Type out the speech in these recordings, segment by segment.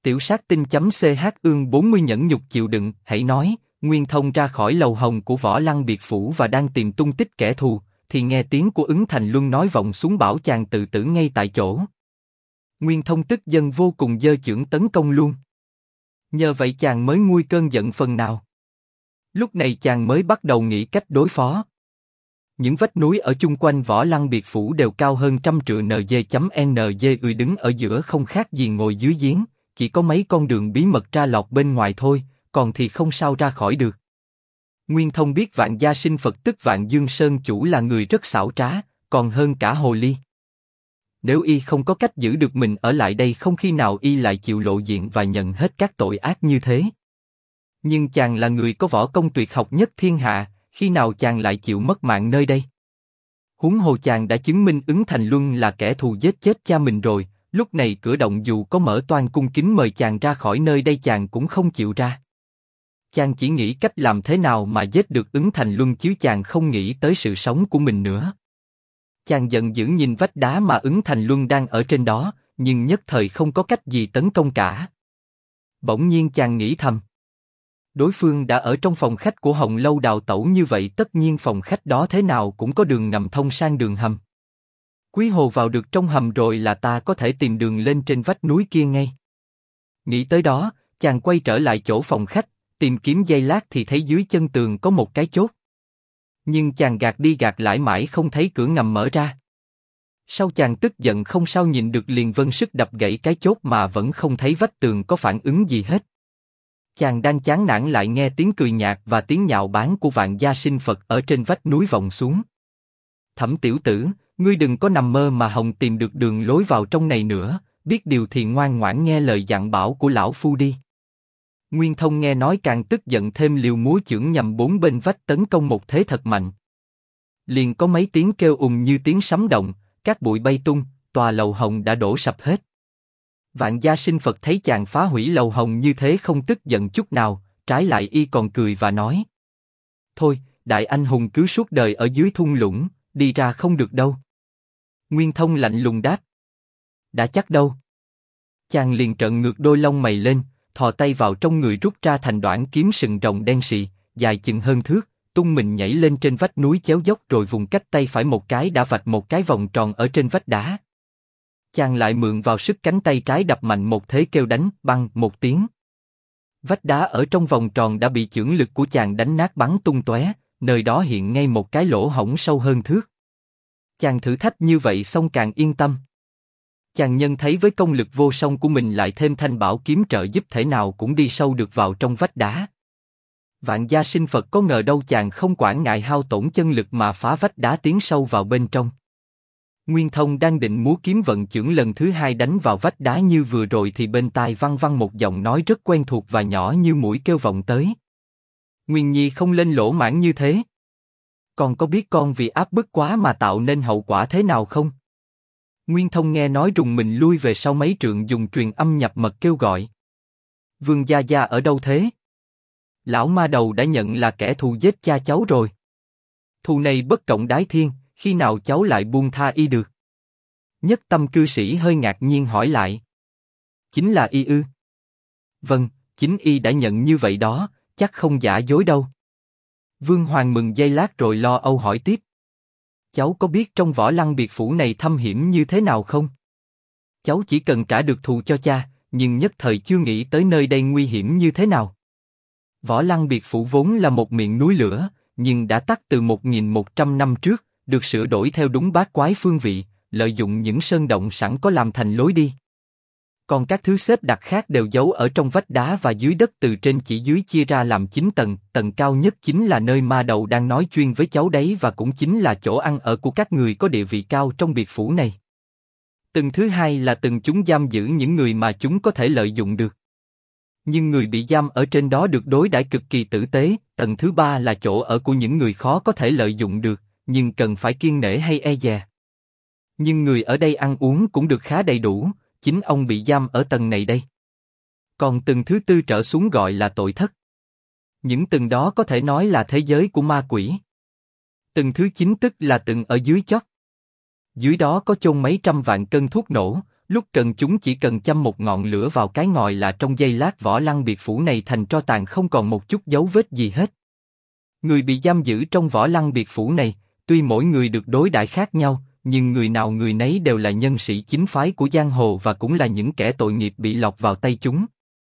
Tiểu sát tinh.ch ương 40 nhẫn nhục chịu đựng, hãy nói, Nguyên Thông ra khỏi lầu hồng của Võ Lăng biệt phủ và đang tìm tung tích kẻ thù, thì nghe tiếng của Ứng Thành Luân nói vọng xuống bảo chàng tự tử ngay tại chỗ. Nguyên Thông tức giận vô cùng giơ chưởng tấn công luôn. Nhờ vậy chàng mới nguôi cơn giận phần nào. Lúc này chàng mới bắt đầu nghĩ cách đối phó. Những vách núi ở chung quanh Võ Lăng biệt phủ đều cao hơn trăm trượng NG.NG đứng ở giữa không khác gì ngồi dưới giếng, chỉ có mấy con đường bí mật ra lọt bên ngoài thôi, còn thì không sao ra khỏi được. Nguyên Thông biết Vạn Gia Sinh Phật tức Vạn Dương Sơn chủ là người rất xảo trá, còn hơn cả hồ ly. Nếu y không có cách giữ được mình ở lại đây không khi nào y lại chịu lộ diện và nhận hết các tội ác như thế. Nhưng chàng là người có võ công tuyệt học nhất thiên hạ, khi nào chàng lại chịu mất mạng nơi đây? Huống hồ chàng đã chứng minh Ứng Thành Luân là kẻ thù giết chết cha mình rồi, lúc này cửa động dù có mở toang cung kính mời chàng ra khỏi nơi đây chàng cũng không chịu ra. Chàng chỉ nghĩ cách làm thế nào mà giết được Ứng Thành Luân chứ chàng không nghĩ tới sự sống của mình nữa. Chàng giận dữ nhìn vách đá mà Ứng Thành Luân đang ở trên đó, nhưng nhất thời không có cách gì tấn công cả. Bỗng nhiên chàng nghĩ thầm. Đối phương đã ở trong phòng khách của Hồng Lâu đào tẩu như vậy tất nhiên phòng khách đó thế nào cũng có đường ngầm thông sang đường hầm. Quý hồ vào được trong hầm rồi là ta có thể tìm đường lên trên vách núi kia ngay. Nghĩ tới đó, chàng quay trở lại chỗ phòng khách, tìm kiếm giây lát thì thấy dưới chân tường có một cái chốt. Nhưng chàng gạt đi gạt lại mãi không thấy cửa ngầm mở ra. Sau chàng tức giận không sao nhìn được liền vân sức đập gãy cái chốt mà vẫn không thấy vách tường có phản ứng gì hết. Chàng đang chán nản lại nghe tiếng cười nhạt và tiếng nhạo báng của Vạn Gia Sinh Phật ở trên vách núi vọng xuống. Thẩm tiểu tử, ngươi đừng có nằm mơ mà hòng tìm được đường lối vào trong này nữa, biết điều thì ngoan ngoãn nghe lời dặn bảo của lão phu đi. Nguyên Thông nghe nói càng tức giận thêm liều múa chưởng nhằm bốn bên vách tấn công một thế thật mạnh. Liền có mấy tiếng kêu như tiếng sấm động, các bụi bay tung, tòa lầu hồng đã đổ sập hết. Vạn Gia Sinh Phật thấy chàng phá hủy lầu hồng như thế không tức giận chút nào, trái lại y còn cười và nói: thôi, đại anh hùng cứ suốt đời ở dưới thung lũng, đi ra không được đâu. Nguyên Thông lạnh lùng đáp: đã chắc đâu. Chàng liền trợn ngược đôi lông mày lên, thò tay vào trong người rút ra thành đoạn kiếm sừng rồng đen sì, dài chừng hơn thước, tung mình nhảy lên trên vách núi chéo dốc rồi vùng cách tay phải một cái đã vạch một cái vòng tròn ở trên vách đá. Chàng lại mượn vào sức cánh tay trái đập mạnh một thế kêu đánh băng một tiếng. Vách đá ở trong vòng tròn đã bị chưởng lực của chàng đánh nát bắn tung tóe, nơi đó hiện ngay một cái lỗ hổng sâu hơn thước. Chàng thử thách như vậy xong càng yên tâm. Chàng nhân thấy với công lực vô song của mình lại thêm thanh bảo kiếm trợ giúp thể nào cũng đi sâu được vào trong vách đá. Vạn Gia Sinh Phật có ngờ đâu chàng không quản ngại hao tổn chân lực mà phá vách đá tiến sâu vào bên trong. Nguyên Thông đang định múa kiếm vận chưởng lần thứ hai đánh vào vách đá như vừa rồi thì bên tai văng văng một giọng nói rất quen thuộc và nhỏ như mũi kêu vọng tới. Nguyên Nhi không lên lỗ mãng như thế. Con có biết con vì áp bức quá mà tạo nên hậu quả thế nào không? Nguyên Thông nghe nói rùng mình lui về sau mấy trượng dùng truyền âm nhập mật kêu gọi. Vương gia gia ở đâu thế? Lão ma đầu đã nhận là kẻ thù giết cha cháu rồi. Thù này bất cộng đái thiên, khi nào cháu lại buông tha y được? Nhất tâm cư sĩ hơi ngạc nhiên hỏi lại. Chính là y ư? Vâng, chính y đã nhận như vậy đó, chắc không giả dối đâu. Vương Hoàng mừng giây lát rồi lo âu hỏi tiếp. Cháu có biết trong Võ Lăng biệt phủ này thâm hiểm như thế nào không? Cháu chỉ cần trả được thù cho cha, nhưng nhất thời chưa nghĩ tới nơi đây nguy hiểm như thế nào. Võ Lăng biệt phủ vốn là một miệng núi lửa, nhưng đã tắt từ 1100 năm trước, được sửa đổi theo đúng bát quái phương vị, lợi dụng những sơn động sẵn có làm thành lối đi. Còn các thứ xếp đặt khác đều giấu ở trong vách đá và dưới đất từ trên chỉ dưới chia ra làm 9 tầng, tầng cao nhất chính là nơi ma đầu đang nói chuyên với cháu đấy và cũng chính là chỗ ăn ở của các người có địa vị cao trong biệt phủ này. Tầng thứ hai là tầng chúng giam giữ những người mà chúng có thể lợi dụng được. Nhưng người bị giam ở trên đó được đối đãi cực kỳ tử tế, tầng thứ ba là chỗ ở của những người khó có thể lợi dụng được, nhưng cần phải kiêng nể hay e dè. Nhưng người ở đây ăn uống cũng được khá đầy đủ, chính ông bị giam ở tầng này đây. Còn tầng thứ tư trở xuống gọi là tội thất. Những tầng đó có thể nói là thế giới của ma quỷ. Tầng thứ 9 tức là tầng ở dưới chót. Dưới đó có chôn mấy trăm vạn cân thuốc nổ, lúc cần chúng chỉ cần châm một ngọn lửa vào cái ngòi là trong giây lát Võ Lăng Biệt Phủ này thành tro tàn không còn một chút dấu vết gì hết. Người bị giam giữ trong Võ Lăng Biệt Phủ này, tuy mỗi người được đối đãi khác nhau, nhưng người nào người nấy đều là nhân sĩ chính phái của giang hồ và cũng là những kẻ tội nghiệp bị lọt vào tay chúng.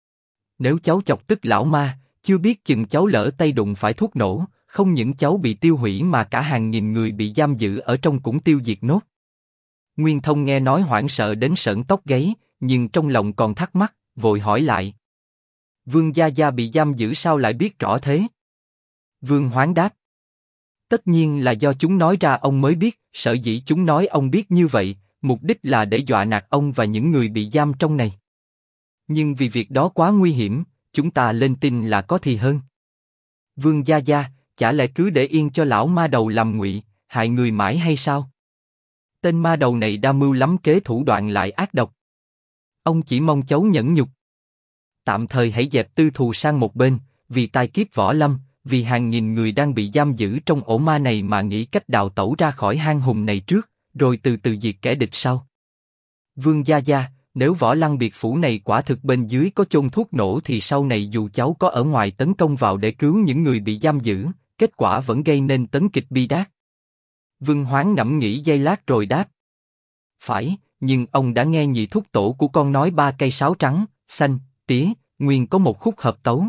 Nếu cháu chọc tức lão ma, chưa biết chừng cháu lỡ tay đụng phải thuốc nổ, không những cháu bị tiêu hủy mà cả hàng nghìn người bị giam giữ ở trong cũng tiêu diệt nốt. Nguyên Thông nghe nói hoảng sợ đến sởn tóc gáy, nhưng trong lòng còn thắc mắc, vội hỏi lại. Vương Gia Gia bị giam giữ sao lại biết rõ thế? Vương Hoán đáp. Tất nhiên là do chúng nói ra ông mới biết, sở dĩ chúng nói ông biết như vậy, mục đích là để dọa nạt ông và những người bị giam trong này. Nhưng vì việc đó quá nguy hiểm, chúng ta lên tin là có thì hơn. Vương Gia Gia, chả lẽ cứ để yên cho lão ma đầu làm ngụy, hại người mãi hay sao? Tên ma đầu này đa mưu lắm kế thủ đoạn lại ác độc. Ông chỉ mong cháu nhẫn nhục. Tạm thời hãy dẹp tư thù sang một bên, vì tai kiếp võ lâm, vì hàng nghìn người đang bị giam giữ trong ổ ma này mà nghĩ cách đào tẩu ra khỏi hang hùm này trước, rồi từ từ diệt kẻ địch sau. Vương Gia Gia, nếu Võ Lăng Biệt Phủ này quả thực bên dưới có chôn thuốc nổ thì sau này dù cháu có ở ngoài tấn công vào để cứu những người bị giam giữ, kết quả vẫn gây nên tấn kịch bi đát. Vương Hoán ngẫm nghĩ giây lát rồi đáp. Phải, nhưng ông đã nghe nhị thúc tổ của con nói 3 cây sáo trắng, xanh, tía, nguyên có một khúc hợp tấu.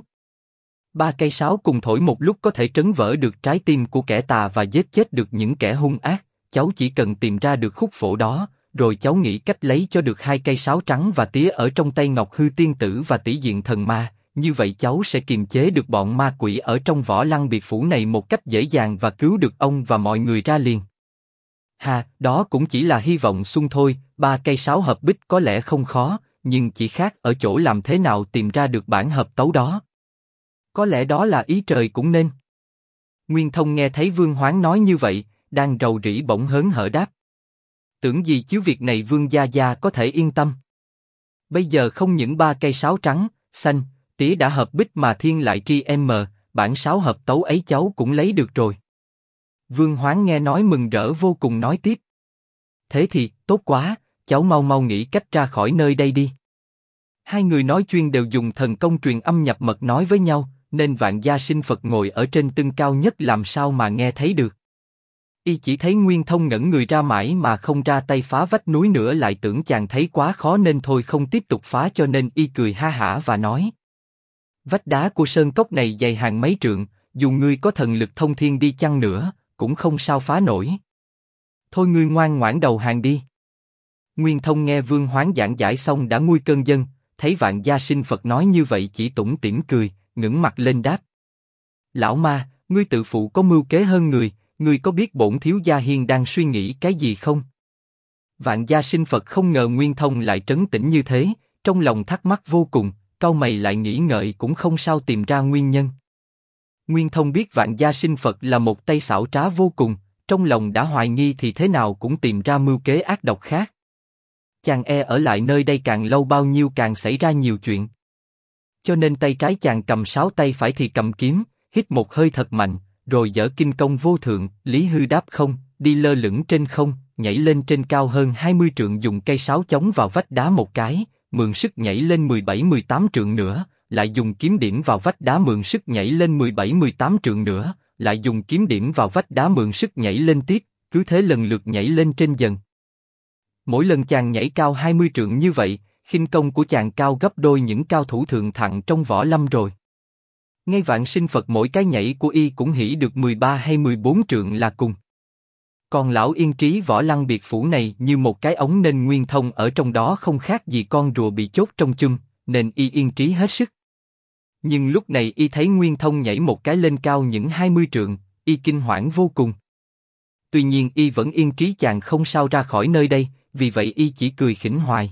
3 cây sáo cùng thổi một lúc có thể trấn vỡ được trái tim của kẻ tà và giết chết được những kẻ hung ác. Cháu chỉ cần tìm ra được khúc phổ đó, rồi cháu nghĩ cách lấy cho được 2 cây sáo trắng và tía ở trong tay Ngọc Hư Tiên Tử và Tỷ Diện Thần Ma. Như vậy cháu sẽ kiềm chế được bọn ma quỷ ở trong Võ Lăng Biệt Phủ này một cách dễ dàng và cứu được ông và mọi người ra liền. Ha, đó cũng chỉ là hy vọng xuông thôi. 3 cây sáo hợp bích có lẽ không khó, nhưng chỉ khác ở chỗ làm thế nào tìm ra được bản hợp tấu đó. Có lẽ đó là ý trời cũng nên. Nguyên Thông nghe thấy Vương Hoán nói như vậy, đang rầu rĩ bỗng hớn hở đáp. Tưởng gì chứ việc này Vương Gia Gia có thể yên tâm. Bây giờ không những 3 cây sáo trắng, xanh, tía đã hợp bích mà thiên lại tri bản sáo hợp tấu ấy cháu cũng lấy được rồi. Vương Hoán nghe nói mừng rỡ vô cùng nói tiếp. Thế thì, tốt quá, cháu mau mau nghĩ cách ra khỏi nơi đây đi. Hai người nói chuyên đều dùng thần công truyền âm nhập mật nói với nhau, nên Vạn Gia Sinh Phật ngồi ở trên tưng cao nhất làm sao mà nghe thấy được. Y chỉ thấy Nguyên Thông ngẩn người ra mãi mà không ra tay phá vách núi nữa, lại tưởng chàng thấy quá khó nên thôi không tiếp tục phá, cho nên Y cười ha hả và nói. Vách đá của sơn cốc này dày hàng mấy trượng, dù ngươi có thần lực thông thiên đi chăng nữa, cũng không sao phá nổi. Thôi ngươi ngoan ngoãn đầu hàng đi. Nguyên Thông nghe Vương Hoán giảng giải xong đã nguôi cơn dân, thấy Vạn Gia Sinh Phật nói như vậy chỉ tủm tỉm cười, ngẩng mặt lên đáp. Lão ma, ngươi tự phụ có mưu kế hơn người, ngươi có biết bổn thiếu gia hiên đang suy nghĩ cái gì không? Vạn Gia Sinh Phật không ngờ Nguyên Thông lại trấn tĩnh như thế, trong lòng thắc mắc vô cùng, cau mày lại nghĩ ngợi cũng không sao tìm ra nguyên nhân. Nguyên Thông biết Vạn Gia Sinh Phật là một tay xảo trá vô cùng, trong lòng đã hoài nghi thì thế nào cũng tìm ra mưu kế ác độc khác. Chàng ở lại nơi đây càng lâu bao nhiêu càng xảy ra nhiều chuyện. Cho nên tay trái chàng cầm sáo, tay phải thì cầm kiếm, hít một hơi thật mạnh, rồi dở kinh công vô thượng, Lý Hư Đáp Không, đi lơ lửng trên không, nhảy lên trên cao hơn 20 trượng, dùng cây sáo chống vào vách đá một cái, mượn sức nhảy lên 17-18 trượng nữa, lại dùng kiếm điểm vào vách đá mượn sức nhảy lên 17-18 trượng nữa, lại dùng kiếm điểm vào vách đá mượn sức nhảy lên tiếp, cứ thế lần lượt nhảy lên trên dần. Mỗi lần chàng nhảy cao 20 trượng như vậy, khinh công của chàng cao gấp đôi những cao thủ thượng thặng trong võ lâm rồi. Ngay Vạn Sinh Phật mỗi cái nhảy của Y cũng hỉ được 13 hay 14 trượng là cùng. Còn lão yên trí Võ Lăng Biệt Phủ này như một cái ống nên Nguyên Thông ở trong đó không khác gì con rùa bị chốt trong chum, nên Y yên trí hết sức. Nhưng lúc này Y thấy Nguyên Thông nhảy một cái lên cao những 20 trượng, Y kinh hoảng vô cùng. Tuy nhiên Y vẫn yên trí chàng không sao ra khỏi nơi đây, vì vậy Y chỉ cười khỉnh hoài.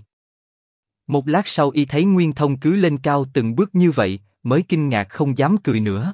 Một lát sau Y thấy Nguyên Thông cứ lên cao từng bước như vậy, mới kinh ngạc không dám cười nữa.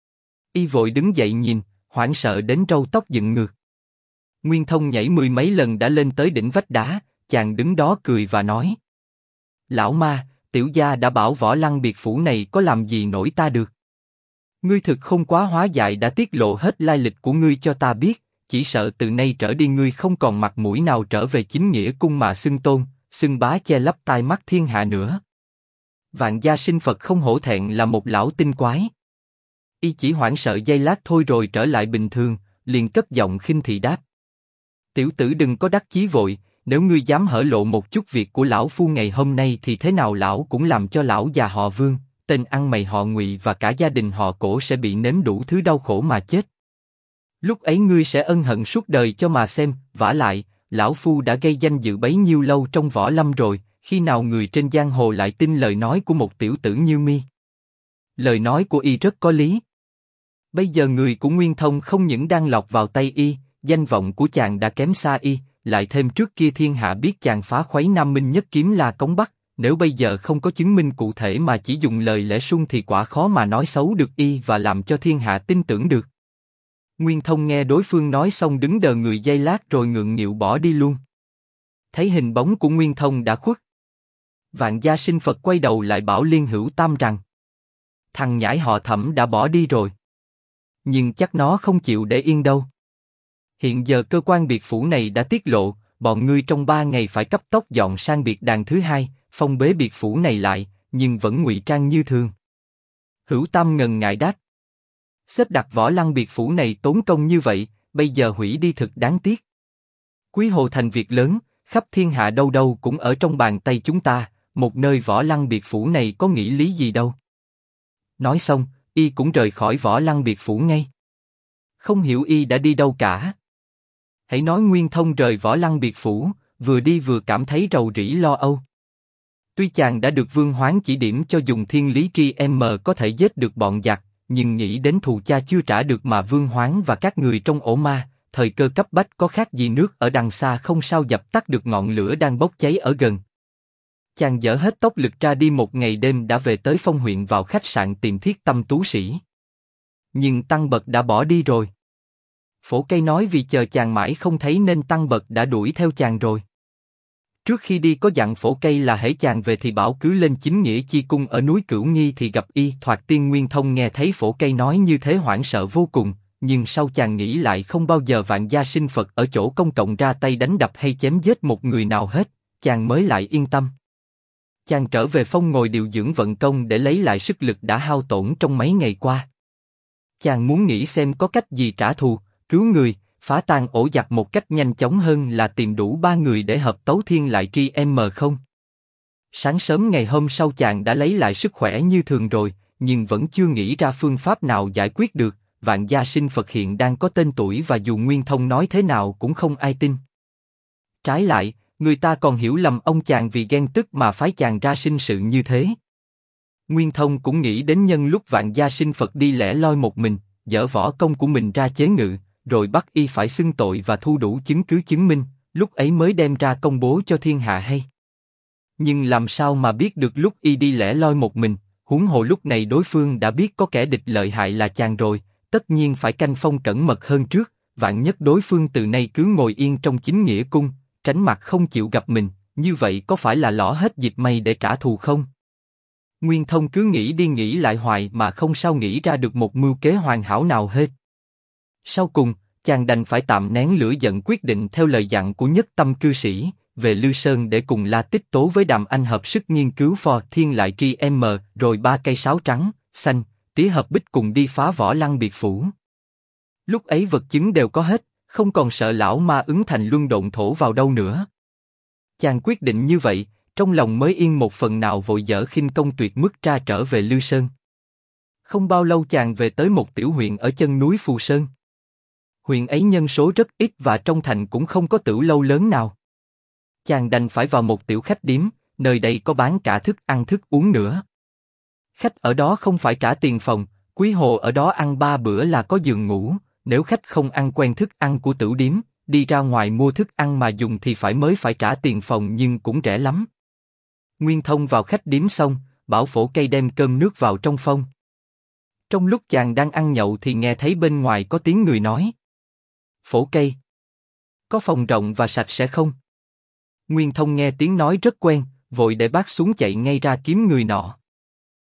Y vội đứng dậy nhìn, hoảng sợ đến râu tóc dựng ngược. Nguyên Thông nhảy 10 mấy lần đã lên tới đỉnh vách đá, chàng đứng đó cười và nói. Lão ma, tiểu gia đã bảo Võ Lăng Biệt Phủ này có làm gì nổi ta được. Ngươi thực không quá hóa dại đã tiết lộ hết lai lịch của ngươi cho ta biết, chỉ sợ từ nay trở đi ngươi không còn mặt mũi nào trở về Chính Nghĩa Cung mà xưng tôn, xưng bá che lấp tai mắt thiên hạ nữa. Vạn Gia Sinh Phật không hổ thẹn là một lão tinh quái. Y chỉ hoảng sợ giây lát thôi rồi trở lại bình thường, liền cất giọng khinh thị đáp: tiểu tử đừng có đắc chí vội, nếu ngươi dám hở lộ một chút việc của lão phu ngày hôm nay thì thế nào lão cũng làm cho lão già họ Vương, tên ăn mày họ Ngụy và cả gia đình họ Cổ sẽ bị nếm đủ thứ đau khổ mà chết. Lúc ấy ngươi sẽ ân hận suốt đời cho mà xem, vả lại, lão phu đã gây danh dự bấy nhiêu lâu trong võ lâm rồi, khi nào người trên giang hồ lại tin lời nói của một tiểu tử như mi? Lời nói của y rất có lý. Bây giờ người của Nguyên Thông không những đang lọt vào tay y, danh vọng của chàng đã kém xa y, lại thêm trước kia thiên hạ biết chàng phá khuấy Nam Minh Nhất Kiếm La Cống Bắc, nếu bây giờ không có chứng minh cụ thể mà chỉ dùng lời lẽ suông thì quả khó mà nói xấu được y và làm cho thiên hạ tin tưởng được. Nguyên Thông nghe đối phương nói xong đứng đờ người giây lát rồi ngượng nghịu bỏ đi luôn. Thấy hình bóng của Nguyên Thông đã khuất, Vạn Gia Sinh Phật quay đầu lại bảo Liên Hữu Tam rằng: thằng nhãi họ Thẩm đã bỏ đi rồi. Nhưng chắc nó không chịu để yên đâu. Hiện giờ cơ quan biệt phủ này đã tiết lộ, bọn ngươi trong 3 ngày phải cấp tốc dọn sang biệt đàn thứ hai, phong bế biệt phủ này lại, nhưng vẫn ngụy trang như thường. Hữu Tam ngần ngại đáp: xếp đặt Võ Lăng biệt phủ này tốn công như vậy, bây giờ hủy đi thực đáng tiếc. Quý Hồ thành việc lớn, khắp thiên hạ đâu đâu cũng ở trong bàn tay chúng ta, một nơi Võ Lăng biệt phủ này có nghĩ lý gì đâu. Nói xong, y cũng rời khỏi Võ Lăng biệt phủ ngay. Không hiểu y đã đi đâu cả. Hãy nói Nguyên Thông rời Võ Lăng biệt phủ, vừa đi vừa cảm thấy rầu rĩ lo âu. Tuy chàng đã được Vương Hoán chỉ điểm cho dùng thiên lý tri m có thể giết được bọn giặc, nhưng nghĩ đến thù cha chưa trả được mà Vương Hoán và các người trong ổ ma, thời cơ cấp bách có khác gì nước ở đằng xa không sao dập tắt được ngọn lửa đang bốc cháy ở gần. Chàng dở hết tốc lực ra đi một ngày đêm đã về tới Phong huyện vào khách sạn tìm Thiết Tâm tú sĩ. Nhưng Tăng Bật đã bỏ đi rồi. Phổ Cây nói vì chờ chàng mãi không thấy nên Tăng Bật đã đuổi theo chàng rồi. Trước khi đi có dặn Phổ Cây là hễ chàng về thì bảo cứ lên Chính Nghĩa Chi Cung ở núi Cửu Nghi thì gặp y. Thoạt tiên Nguyên Thông nghe thấy Phổ Cây nói như thế hoảng sợ vô cùng, nhưng sau chàng nghĩ lại không bao giờ Vạn Gia Sinh Phật ở chỗ công cộng ra tay đánh đập hay chém giết một người nào hết, chàng mới lại yên tâm. Chàng trở về Phong ngồi điều dưỡng vận công để lấy lại sức lực đã hao tổn trong mấy ngày qua. Chàng muốn nghĩ xem có cách gì trả thù, cứu người, phá tan ổ giặc một cách nhanh chóng hơn là tìm đủ 3 người để hợp tấu thiên lại tri m không. Sáng sớm ngày hôm sau chàng đã lấy lại sức khỏe như thường rồi, nhưng vẫn chưa nghĩ ra phương pháp nào giải quyết được. Vạn Gia Sinh Phật hiện đang có tên tuổi và dù Nguyên Thông nói thế nào cũng không ai tin. Trái lại, người ta còn hiểu lầm ông chàng vì ghen tức mà phái chàng ra sinh sự như thế. Nguyên Thông cũng nghĩ đến nhân lúc Vạn Gia Sinh Phật đi lẻ loi một mình, dở võ công của mình ra chế ngự, rồi bắt y phải xưng tội và thu đủ chứng cứ chứng minh, lúc ấy mới đem ra công bố cho thiên hạ hay. Nhưng làm sao mà biết được lúc y đi lẻ loi một mình, huống hồ lúc này đối phương đã biết có kẻ địch lợi hại là chàng rồi, tất nhiên phải canh phong cẩn mật hơn trước, vạn nhất đối phương từ nay cứ ngồi yên trong Chính Nghĩa Cung, tránh mặt không chịu gặp mình, như vậy có phải là lỏ hết dịp may để trả thù không? Nguyên Thông cứ nghĩ đi nghĩ lại hoài mà không sao nghĩ ra được một mưu kế hoàn hảo nào hết. Sau cùng, chàng đành phải tạm nén lửa giận quyết định theo lời dặn của Nhất Tâm cư sĩ, về Lư Sơn để cùng La Tích Tố với Đàm Anh hợp sức nghiên cứu phò thiên lại tri m, rồi 3 cây sáo trắng, xanh, tía hợp bích cùng đi phá Võ Lăng biệt phủ. Lúc ấy vật chứng đều có hết, không còn sợ lão ma ứng thành luân độn thổ vào đâu nữa. Chàng quyết định như vậy, trong lòng mới yên một phần nào vội dở khinh công tuyệt mức ra trở về Lư Sơn. Không bao lâu chàng về tới một tiểu huyện ở chân núi Phù Sơn. Huyện ấy nhân số rất ít và trong thành cũng không có tửu lâu lớn nào. Chàng đành phải vào một tiểu khách điếm, nơi đây có bán cả thức ăn thức uống nữa. Khách ở đó không phải trả tiền phòng, quý hồ ở đó ăn 3 bữa là có giường ngủ, nếu khách không ăn quen thức ăn của tửu điếm, đi ra ngoài mua thức ăn mà dùng thì mới phải trả tiền phòng nhưng cũng rẻ lắm. Nguyên Thông vào khách điếm xong, bảo Phổ Cây đem cơm nước vào trong phòng. Trong lúc chàng đang ăn nhậu thì nghe thấy bên ngoài có tiếng người nói: Phổ Cây, có phòng rộng và sạch sẽ không? Nguyên Thông nghe tiếng nói rất quen, vội để bát xuống chạy ngay ra kiếm người nọ.